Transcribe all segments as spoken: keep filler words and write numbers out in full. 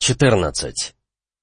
четырнадцать.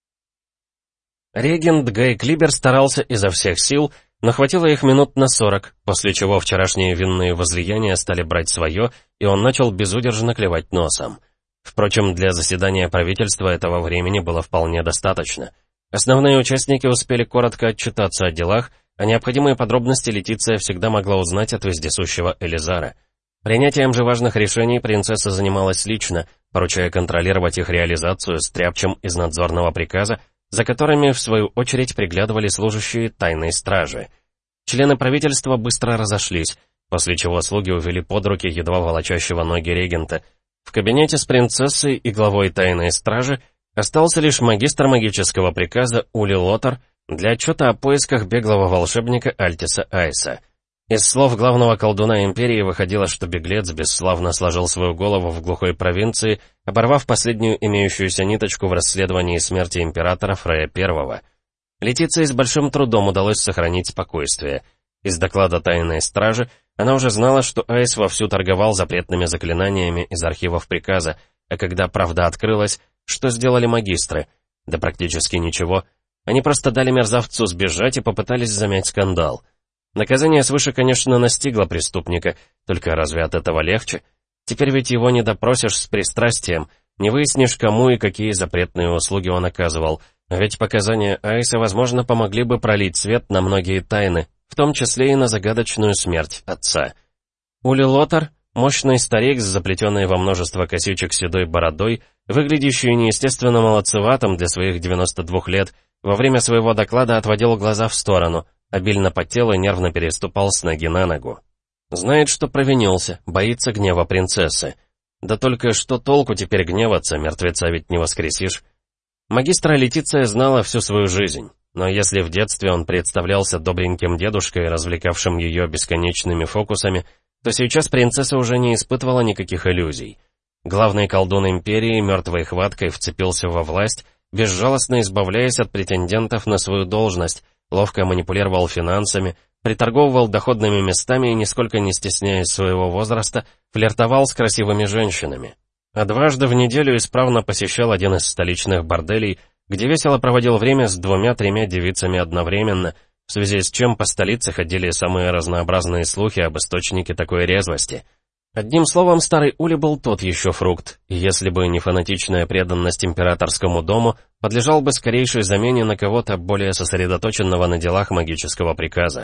Регент Гай Клибер старался изо всех сил, но хватило их минут на сорок, после чего вчерашние винные возлияния стали брать свое, и он начал безудержно клевать носом. Впрочем, для заседания правительства этого времени было вполне достаточно. Основные участники успели коротко отчитаться о делах, а необходимые подробности Летиция всегда могла узнать от вездесущего Элизара. Принятием же важных решений принцесса занималась лично, поручая контролировать их реализацию стряпчем из надзорного приказа, за которыми, в свою очередь, приглядывали служащие тайной стражи. Члены правительства быстро разошлись, после чего слуги увели под руки едва волочащего ноги регента. В кабинете с принцессой и главой тайной стражи остался лишь магистр магического приказа Ули Лотар для отчета о поисках беглого волшебника Альтиса Айса. Из слов главного колдуна Империи выходило, что беглец бесславно сложил свою голову в глухой провинции, оборвав последнюю имеющуюся ниточку в расследовании смерти императора Фрея Первого. Летиции с большим трудом удалось сохранить спокойствие. Из доклада тайной стражи она уже знала, что Айс вовсю торговал запретными заклинаниями из архивов приказа, а когда правда открылась, что сделали магистры? Да практически ничего. Они просто дали мерзавцу сбежать и попытались замять скандал. Наказание свыше, конечно, настигло преступника, только разве от этого легче? Теперь ведь его не допросишь с пристрастием, не выяснишь, кому и какие запретные услуги он оказывал. А ведь показания Айса, возможно, помогли бы пролить свет на многие тайны, в том числе и на загадочную смерть отца. Ули Лотар, мощный старик с заплетенной во множество косичек седой бородой, выглядящий неестественно молодцеватым для своих девяноста двух лет, во время своего доклада отводил глаза в сторону, обильно потел и нервно переступал с ноги на ногу. Знает, что провинился, боится гнева принцессы. Да только что толку теперь гневаться, мертвеца ведь не воскресишь. Магистра Летиция знала всю свою жизнь, но если в детстве он представлялся добреньким дедушкой, развлекавшим ее бесконечными фокусами, то сейчас принцесса уже не испытывала никаких иллюзий. Главный колдун Империи мертвой хваткой вцепился во власть, безжалостно избавляясь от претендентов на свою должность, ловко манипулировал финансами, приторговывал доходными местами и, нисколько не стесняясь своего возраста, флиртовал с красивыми женщинами. А дважды в неделю исправно посещал один из столичных борделей, где весело проводил время с двумя-тремя девицами одновременно, в связи с чем по столице ходили самые разнообразные слухи об источнике такой резвости. Одним словом, старый Ули был тот еще фрукт, и если бы не фанатичная преданность императорскому дому, подлежал бы скорейшей замене на кого-то более сосредоточенного на делах магического приказа.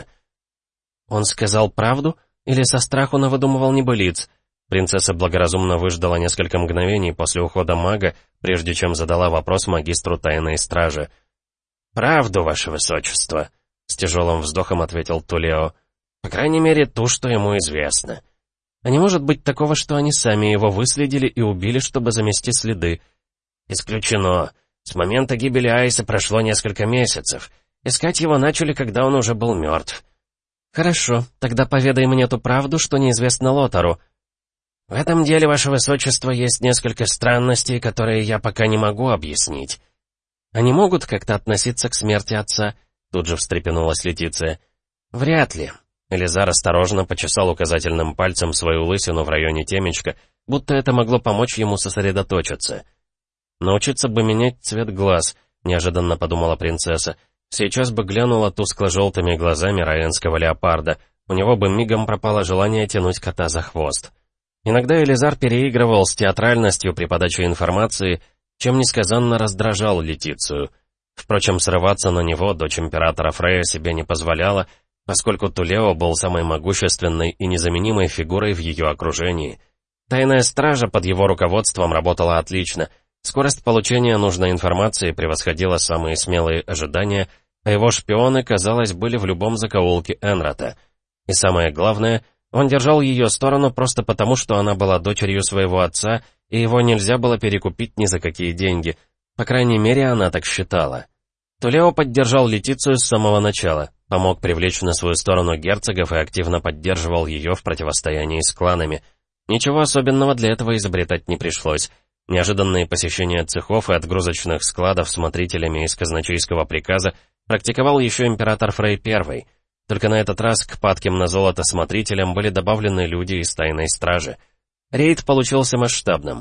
Он сказал правду или со страху навыдумывал небылиц? Принцесса благоразумно выждала несколько мгновений после ухода мага, прежде чем задала вопрос магистру тайной стражи. «Правду, ваше высочество», — с тяжелым вздохом ответил Тулео. «По крайней мере, ту, что ему известно. А не может быть такого, что они сами его выследили и убили, чтобы замести следы?» «Исключено. С момента гибели Айса прошло несколько месяцев. Искать его начали, когда он уже был мертв». «Хорошо, тогда поведай мне ту правду, что неизвестно Лотару». «В этом деле, ваше высочество, есть несколько странностей, которые я пока не могу объяснить». «Они могут как-то относиться к смерти отца?» Тут же встрепенулась Летиция. «Вряд ли». Элизар осторожно почесал указательным пальцем свою лысину в районе темечка, будто это могло помочь ему сосредоточиться. «Научиться бы менять цвет глаз», — неожиданно подумала принцесса. «Сейчас бы глянула тускло-желтыми глазами раенского леопарда, у него бы мигом пропало желание тянуть кота за хвост». Иногда Элизар переигрывал с театральностью при подаче информации, чем несказанно раздражал Летицию. Впрочем, срываться на него дочь императора Фрея себе не позволяла, поскольку Тулео был самой могущественной и незаменимой фигурой в ее окружении. Тайная стража под его руководством работала отлично, скорость получения нужной информации превосходила самые смелые ожидания, а его шпионы, казалось, были в любом закоулке Энрата. И самое главное, он держал ее сторону просто потому, что она была дочерью своего отца, и его нельзя было перекупить ни за какие деньги. По крайней мере, она так считала. Тулео поддержал Летицию с самого начала, помог привлечь на свою сторону герцогов и активно поддерживал ее в противостоянии с кланами. Ничего особенного для этого изобретать не пришлось. Неожиданные посещения цехов и отгрузочных складов смотрителями из казначейского приказа практиковал еще император Фрей Первый. Только на этот раз к падким на золото смотрителям были добавлены люди из тайной стражи. Рейд получился масштабным.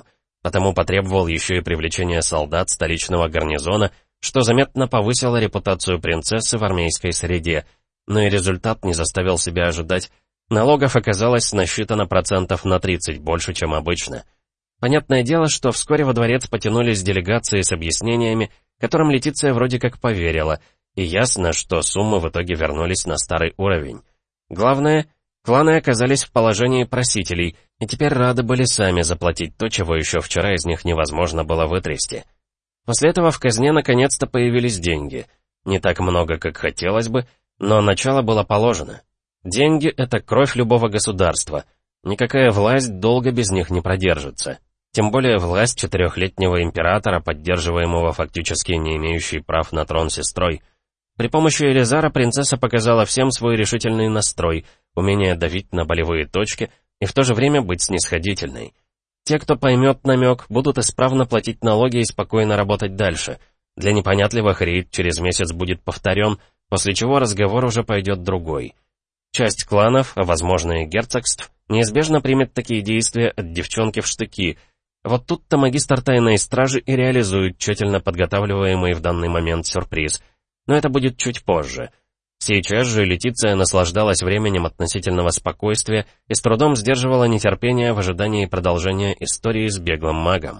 потому потребовал еще и привлечения солдат столичного гарнизона, что заметно повысило репутацию принцессы в армейской среде, но и результат не заставил себя ожидать. Налогов оказалось насчитано процентов на тридцать больше, чем обычно. Понятное дело, что вскоре во дворец потянулись делегации с объяснениями, которым Летиция вроде как поверила, и ясно, что суммы в итоге вернулись на старый уровень. Главное, кланы оказались в положении просителей, и теперь рады были сами заплатить то, чего еще вчера из них невозможно было вытрясти. После этого в казне наконец-то появились деньги. Не так много, как хотелось бы, но начало было положено. Деньги — это кровь любого государства. Никакая власть долго без них не продержится. Тем более власть четырехлетнего императора, поддерживаемого фактически не имеющей прав на трон сестрой. При помощи Элизара принцесса показала всем свой решительный настрой, умение давить на болевые точки и в то же время быть снисходительной. Те, кто поймет намек, будут исправно платить налоги и спокойно работать дальше. Для непонятливых рейд через месяц будет повторен, после чего разговор уже пойдет другой. Часть кланов, а возможно и герцогств, неизбежно примет такие действия от девчонки в штыки. Вот тут-то магистр тайной стражи и реализует тщательно подготавливаемый в данный момент сюрприз. Но это будет чуть позже. Сейчас же Летиция наслаждалась временем относительного спокойствия и с трудом сдерживала нетерпение в ожидании продолжения истории с беглым магом.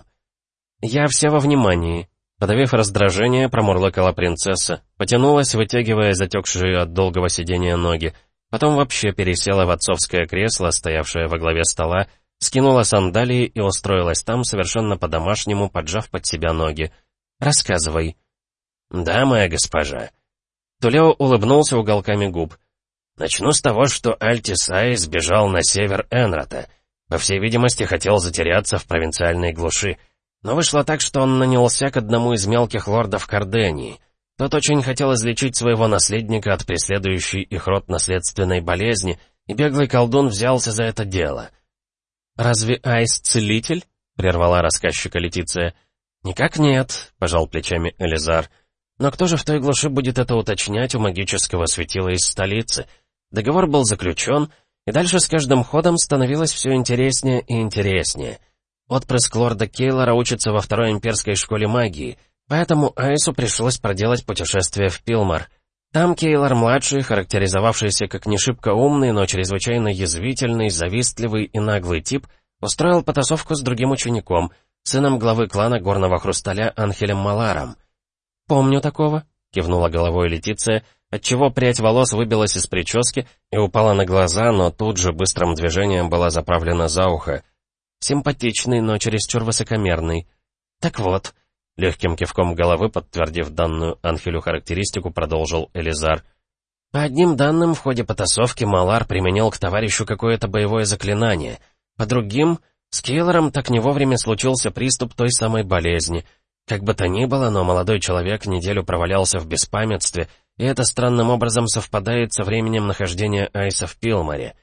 «Я вся во внимании», — подавив раздражение, промурлыкала принцесса, потянулась, вытягивая затекшие от долгого сидения ноги, потом вообще пересела в отцовское кресло, стоявшее во главе стола, скинула сандалии и устроилась там совершенно по-домашнему, поджав под себя ноги. «Рассказывай». «Да, моя госпожа». Тулео улыбнулся уголками губ. «Начну с того, что Альтисай сбежал на север Энрата. По всей видимости, хотел затеряться в провинциальной глуши. Но вышло так, что он нанялся к одному из мелких лордов Кардении. Тот очень хотел излечить своего наследника от преследующей их род наследственной болезни, и беглый колдун взялся за это дело». «Разве Айс целитель?» — прервала рассказчика Летиция. «Никак нет», — пожал плечами Элизар. «Но кто же в той глуши будет это уточнять у магического светила из столицы? Договор был заключен, и дальше с каждым ходом становилось все интереснее и интереснее. Отпрыск лорда Кейлора учится во второй имперской школе магии, поэтому Айсу пришлось проделать путешествие в Пилмар. Там Кейлор-младший, характеризовавшийся как не шибко умный, но чрезвычайно язвительный, завистливый и наглый тип, устроил потасовку с другим учеником, сыном главы клана Горного Хрусталя Анхелем Маларом. «Помню такого», — кивнула головой Летиция, отчего прядь волос выбилась из прически и упала на глаза, но тут же быстрым движением была заправлена за ухо. «Симпатичный, но чересчур высокомерный. Так вот», — легким кивком головы, подтвердив данную Анхелю характеристику, продолжил Элизар. «По одним данным, в ходе потасовки Малар применил к товарищу какое-то боевое заклинание. По другим, с Кейлором так не вовремя случился приступ той самой болезни. Как бы то ни было, но молодой человек неделю провалялся в беспамятстве, и это странным образом совпадает со временем нахождения Айса в Пилмаре».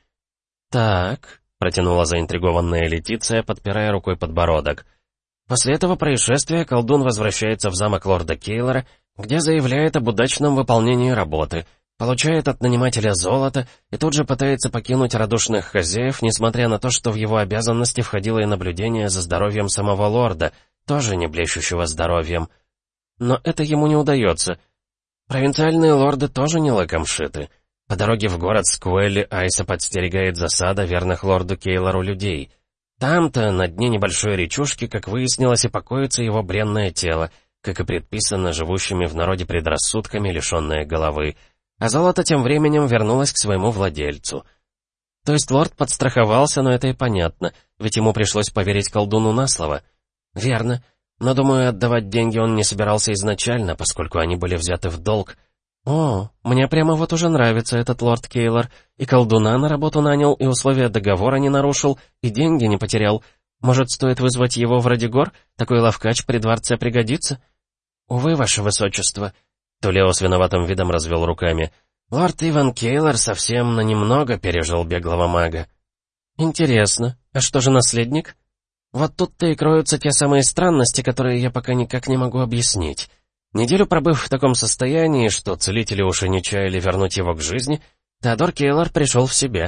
«Так», — протянула заинтригованная Летиция, подпирая рукой подбородок. «После этого происшествия колдун возвращается в замок лорда Кейлора, где заявляет об удачном выполнении работы, получает от нанимателя золото и тут же пытается покинуть радушных хозяев, несмотря на то, что в его обязанности входило и наблюдение за здоровьем самого лорда, тоже не блещущего здоровьем. Но это ему не удается. Провинциальные лорды тоже не лыком шиты. По дороге в город Скуэлли Айса подстерегает засада верных лорду Кейлору людей. Там-то, на дне небольшой речушки, как выяснилось, и покоится его бренное тело, как и предписано живущими в народе предрассудками, лишенное головы. А золото тем временем вернулось к своему владельцу. То есть лорд подстраховался, но это и понятно, ведь ему пришлось поверить колдуну на слово. Верно, но, думаю, отдавать деньги он не собирался изначально, поскольку они были взяты в долг. О, мне прямо вот уже нравится этот лорд Кейлор. И колдуна на работу нанял, и условия договора не нарушил, и деньги не потерял. Может, стоит вызвать его в Радигор? Такой ловкач при дворце пригодится? Увы, ваше высочество. Тулео с виноватым видом развел руками. Лорд Иван Кейлор совсем на немного пережил беглого мага. Интересно, а что же наследник? Вот тут-то и кроются те самые странности, которые я пока никак не могу объяснить. Неделю пробыв в таком состоянии, что целители уж и не чаяли вернуть его к жизни, Теодор Кейлор пришел в себя.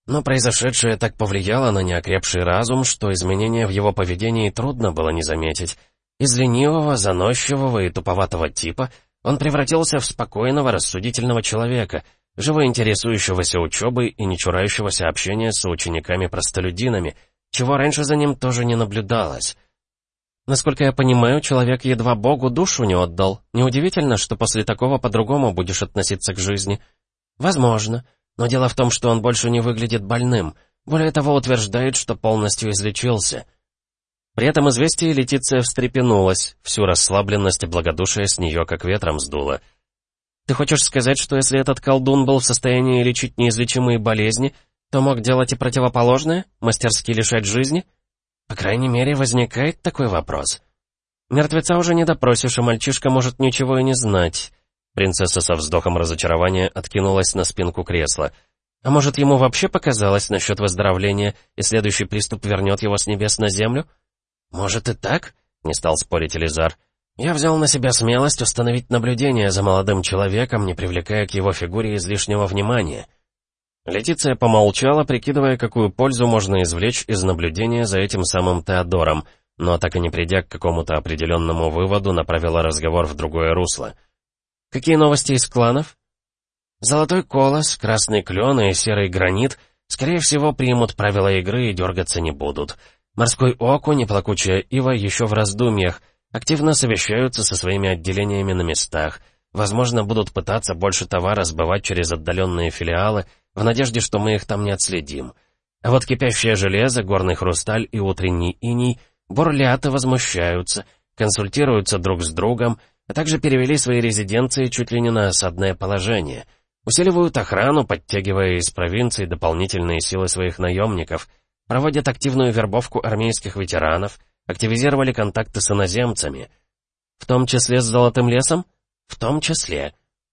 Но произошедшее так повлияло на неокрепший разум, что изменения в его поведении трудно было не заметить. Из ленивого, заносчивого и туповатого типа он превратился в спокойного, рассудительного человека, живо интересующегося учебой и не чурающегося общения с учениками-простолюдинами, чего раньше за ним тоже не наблюдалось. Насколько я понимаю, человек едва Богу душу не отдал. Неудивительно, что после такого по-другому будешь относиться к жизни. Возможно. Но дело в том, что он больше не выглядит больным. Более того, утверждает, что полностью излечился. При этом известие Летиция встрепенулась, всю расслабленность и благодушие с нее как ветром сдуло. «Ты хочешь сказать, что если этот колдун был в состоянии лечить неизлечимые болезни, то мог делать и противоположное, мастерски лишать жизни? По крайней мере, возникает такой вопрос. Мертвеца уже не допросишь, и мальчишка может ничего и не знать». Принцесса со вздохом разочарования откинулась на спинку кресла. «А может, ему вообще показалось насчет выздоровления, и следующий приступ вернет его с небес на землю?» «Может и так?» — не стал спорить Элизар. «Я взял на себя смелость установить наблюдение за молодым человеком, не привлекая к его фигуре излишнего внимания». Летиция помолчала, прикидывая, какую пользу можно извлечь из наблюдения за этим самым Теодором, но, так и не придя к какому-то определенному выводу, направила разговор в другое русло. «Какие новости из кланов?» «Золотой колос, красный клен и серый гранит, скорее всего, примут правила игры и дергаться не будут. Морской окунь и плакучая ива еще в раздумьях, активно совещаются со своими отделениями на местах. Возможно, будут пытаться больше товара сбывать через отдаленные филиалы, в надежде, что мы их там не отследим. А вот кипящее железо, горный хрусталь и утренний иней бурлят и возмущаются, консультируются друг с другом, а также перевели свои резиденции чуть ли не на осадное положение. Усиливают охрану, подтягивая из провинций дополнительные силы своих наемников, проводят активную вербовку армейских ветеранов, активизировали контакты с иноземцами. В том числе с Золотым лесом? В том числе.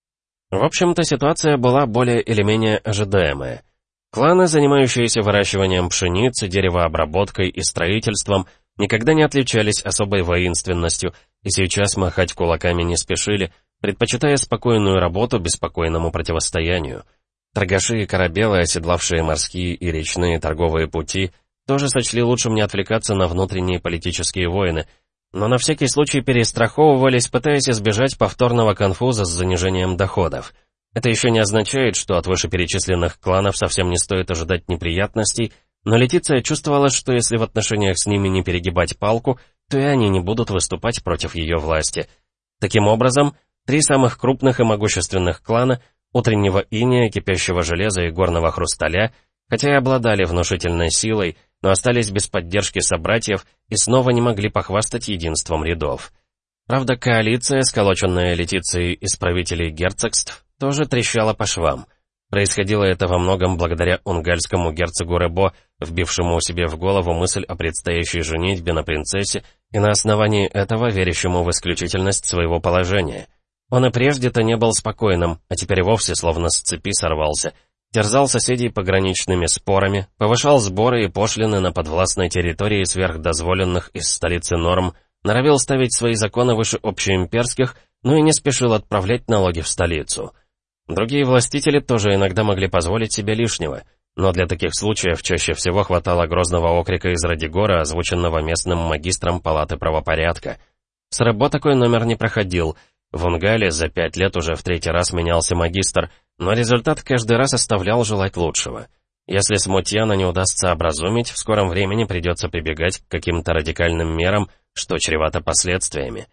В общем-то, ситуация была более или менее ожидаемая. Кланы, занимающиеся выращиванием пшеницы, деревообработкой и строительством, никогда не отличались особой воинственностью, и сейчас махать кулаками не спешили, предпочитая спокойную работу беспокойному противостоянию. Торгаши и корабелы, оседлавшие морские и речные торговые пути, тоже сочли лучшим не отвлекаться на внутренние политические войны, но на всякий случай перестраховывались, пытаясь избежать повторного конфуза с занижением доходов. Это еще не означает, что от вышеперечисленных кланов совсем не стоит ожидать неприятностей, но Летиция чувствовала, что если в отношениях с ними не перегибать палку, то и они не будут выступать против ее власти. Таким образом, три самых крупных и могущественных клана — утреннего иния, кипящего железа и горного хрусталя, хотя и обладали внушительной силой, но остались без поддержки собратьев и снова не могли похвастать единством рядов. Правда, коалиция, сколоченная Летицией из правителей герцогств, тоже трещала по швам. Происходило это во многом благодаря унгальскому герцогу Ребо, вбившему себе в голову мысль о предстоящей женитьбе на принцессе и на основании этого верящему в исключительность своего положения. Он и прежде-то не был спокойным, а теперь вовсе словно с цепи сорвался. Терзал соседей пограничными спорами, повышал сборы и пошлины на подвластной территории сверхдозволенных из столицы норм, норовил ставить свои законы выше общеимперских, но и не спешил отправлять налоги в столицу. Другие властители тоже иногда могли позволить себе лишнего, но для таких случаев чаще всего хватало грозного окрика из Радигора, озвученного местным магистром палаты правопорядка. С Ребо такой номер не проходил. В Унгале за пять лет уже в третий раз менялся магистр, но результат каждый раз оставлял желать лучшего. Если Смутьяна не удастся образумить, в скором времени придется прибегать к каким-то радикальным мерам, что чревато последствиями.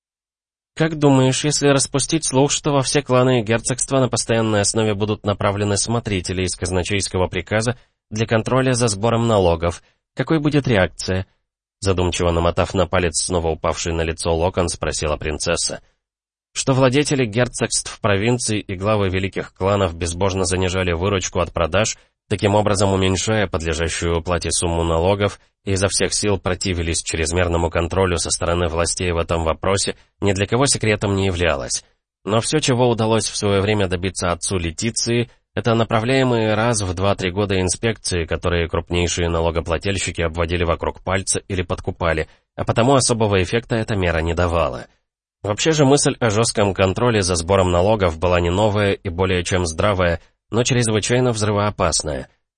«Как думаешь, если распустить слух, что во все кланы и герцогства на постоянной основе будут направлены смотрители из казначейского приказа для контроля за сбором налогов, какой будет реакция?» Задумчиво намотав на палец снова упавший на лицо локон, спросила принцесса. Что владетели герцогств провинций и главы великих кланов безбожно занижали выручку от продаж, таким образом уменьшая подлежащую уплате сумму налогов, и изо всех сил противились чрезмерному контролю со стороны властей в этом вопросе, ни для кого секретом не являлось. Но все, чего удалось в свое время добиться отцу Летиции, это направляемые раз в два-три года инспекции, которые крупнейшие налогоплательщики обводили вокруг пальца или подкупали, а потому особого эффекта эта мера не давала. Вообще же мысль о жестком контроле за сбором налогов была не новая и более чем здравая, но чрезвычайно взрывоопасная.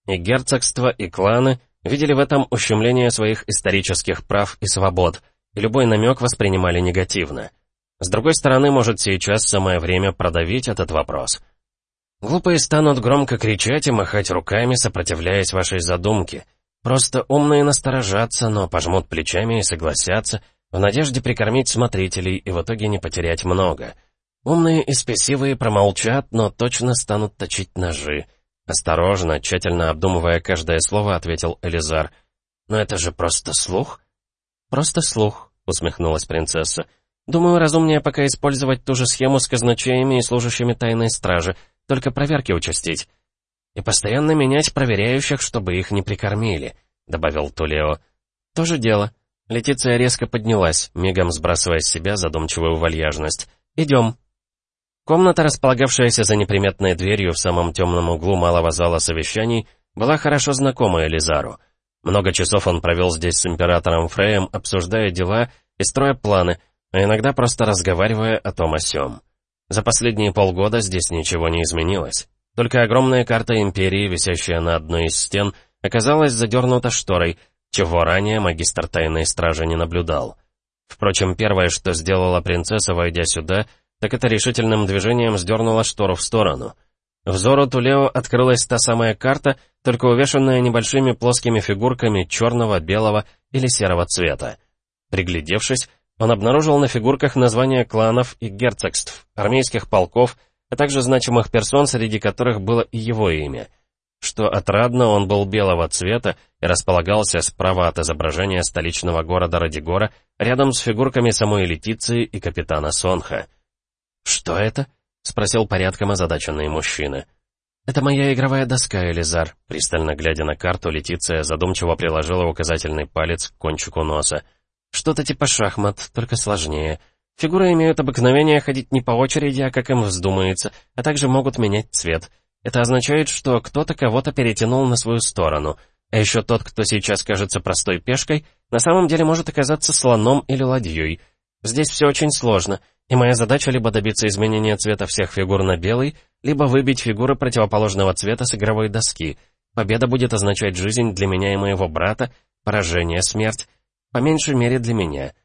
И герцогства, и кланы видели в этом ущемление своих исторических прав и свобод, и любой намек воспринимали негативно. С другой стороны, может, сейчас самое время продавить этот вопрос. Глупые станут громко кричать и махать руками, сопротивляясь вашей задумке. Просто умные насторожатся, но пожмут плечами и согласятся, в надежде прикормить смотрителей и в итоге не потерять много. Умные и спесивые промолчат, но точно станут точить ножи. Осторожно, тщательно обдумывая каждое слово, ответил Элизар. «Но это же просто слух?» «Просто слух», — усмехнулась принцесса. «Думаю, разумнее пока использовать ту же схему с казначеями и служащими тайной стражи, только проверки участить. И постоянно менять проверяющих, чтобы их не прикормили», — добавил Тулео. «То же дело». Летиция резко поднялась, мигом сбрасывая с себя задумчивую вальяжность. «Идем». Комната, располагавшаяся за неприметной дверью в самом темном углу малого зала совещаний, была хорошо знакома Элизару. Много часов он провел здесь с императором Фреем, обсуждая дела и строя планы, а иногда просто разговаривая о том о сём. За последние полгода здесь ничего не изменилось. Только огромная карта Империи, висящая на одной из стен, оказалась задернута шторой, чего ранее магистр тайной стражи не наблюдал. Впрочем, первое, что сделала принцесса, войдя сюда, так это решительным движением сдернула штору в сторону. Взору Тулео открылась та самая карта, только увешанная небольшими плоскими фигурками черного, белого или серого цвета. Приглядевшись, он обнаружил на фигурках названия кланов и герцогств, армейских полков, а также значимых персон, среди которых было и его имя. Что отрадно, он был белого цвета и располагался справа от изображения столичного города Радигора, рядом с фигурками самой Летиции и капитана Сонха. «Что это?» — спросил порядком озадаченный мужчина. «Это моя игровая доска, Элизар», — пристально глядя на карту, Летиция задумчиво приложила указательный палец к кончику носа. «Что-то типа шахмат, только сложнее. Фигуры имеют обыкновение ходить не по очереди, а как им вздумается, а также могут менять цвет. Это означает, что кто-то кого-то перетянул на свою сторону. А еще тот, кто сейчас кажется простой пешкой, на самом деле может оказаться слоном или ладьей. Здесь все очень сложно, и моя задача либо добиться изменения цвета всех фигур на белый, либо выбить фигуры противоположного цвета с игровой доски. Победа будет означать жизнь для меня и моего брата, поражение — смерть. По меньшей мере для меня».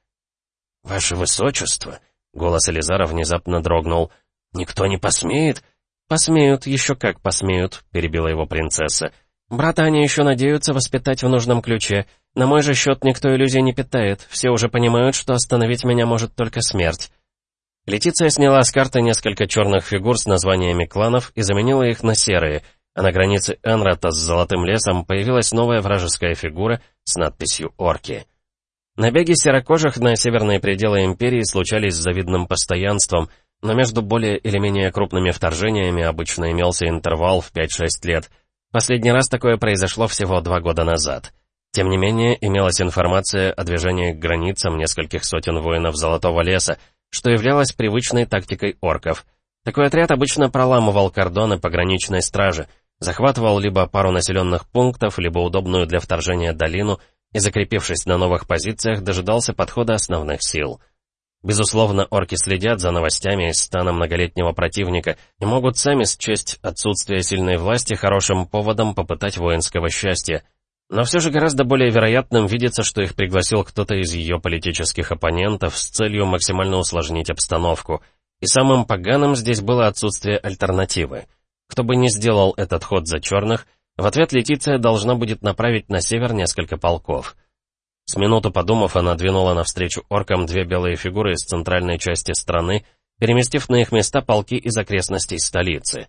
«Ваше Высочество!» — голос Элизара внезапно дрогнул. «Никто не посмеет?» «Посмеют, еще как посмеют», — перебила его принцесса. «Брата они еще надеются воспитать в нужном ключе. На мой же счет никто иллюзий не питает. Все уже понимают, что остановить меня может только смерть». Летиция сняла с карты несколько черных фигур с названиями кланов и заменила их на серые, а на границе Энрата с золотым лесом появилась новая вражеская фигура с надписью «Орки». Набеги серокожих на северные пределы Империи случались с завидным постоянством, но между более или менее крупными вторжениями обычно имелся интервал в пять-шесть лет. Последний раз такое произошло всего два года назад. Тем не менее, имелась информация о движении к границам нескольких сотен воинов Золотого леса, что являлось привычной тактикой орков. Такой отряд обычно проламывал кордоны пограничной стражи, захватывал либо пару населенных пунктов, либо удобную для вторжения долину и, закрепившись на новых позициях, дожидался подхода основных сил. Безусловно, орки следят за новостями из стана многолетнего противника и могут сами счесть отсутствие сильной власти хорошим поводом попытать воинского счастья. Но все же гораздо более вероятным видится, что их пригласил кто-то из ее политических оппонентов с целью максимально усложнить обстановку. И самым поганым здесь было отсутствие альтернативы. Кто бы ни сделал этот ход за черных, в ответ Летиция должна будет направить на север несколько полков. С минуту подумав, она двинула навстречу оркам две белые фигуры из центральной части страны, переместив на их места полки из окрестностей столицы.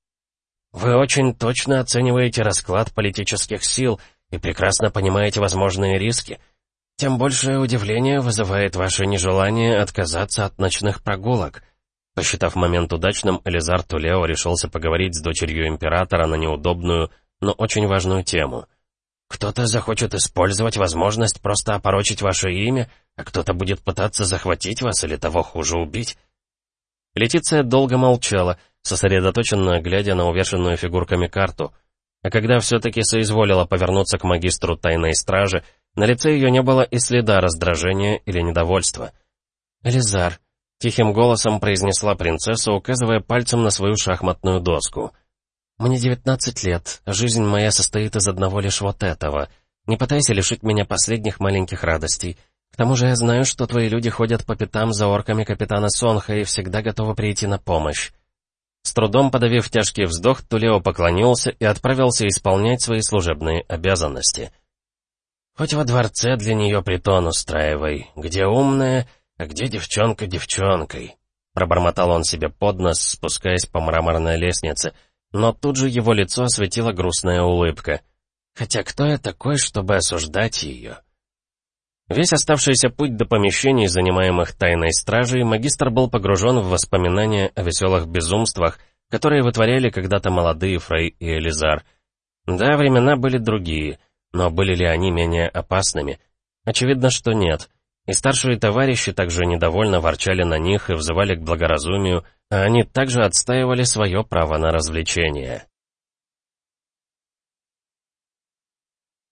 «Вы очень точно оцениваете расклад политических сил и прекрасно понимаете возможные риски. Тем большее удивление вызывает ваше нежелание отказаться от ночных прогулок». Посчитав момент удачным, Элизар Тулео решился поговорить с дочерью императора на неудобную, но очень важную тему. «Кто-то захочет использовать возможность просто опорочить ваше имя, а кто-то будет пытаться захватить вас или того хуже убить». Летиция долго молчала, сосредоточенно глядя на увешанную фигурками карту. А когда все-таки соизволила повернуться к магистру тайной стражи, на лице ее не было и следа раздражения или недовольства. «Элизар», — тихим голосом произнесла принцесса, указывая пальцем на свою шахматную доску. Мне девятнадцать лет, а жизнь моя состоит из одного лишь вот этого. Не пытайся лишить меня последних маленьких радостей. К тому же я знаю, что твои люди ходят по пятам за орками капитана Сонха и всегда готовы прийти на помощь». С трудом подавив тяжкий вздох, Тулео поклонился и отправился исполнять свои служебные обязанности. «Хоть во дворце для нее притон устраивай, где умная, а где девчонка девчонкой», — пробормотал он себе под нос, спускаясь по мраморной лестнице, но тут же его лицо осветила грустная улыбка. «Хотя кто я такой, чтобы осуждать ее?» Весь оставшийся путь до помещений, занимаемых тайной стражей, магистр был погружен в воспоминания о веселых безумствах, которые вытворяли когда-то молодые Фрей и Элизар. Да, времена были другие, но были ли они менее опасными? Очевидно, что нет. И старшие товарищи также недовольно ворчали на них и взывали к благоразумию, а они также отстаивали свое право на развлечение.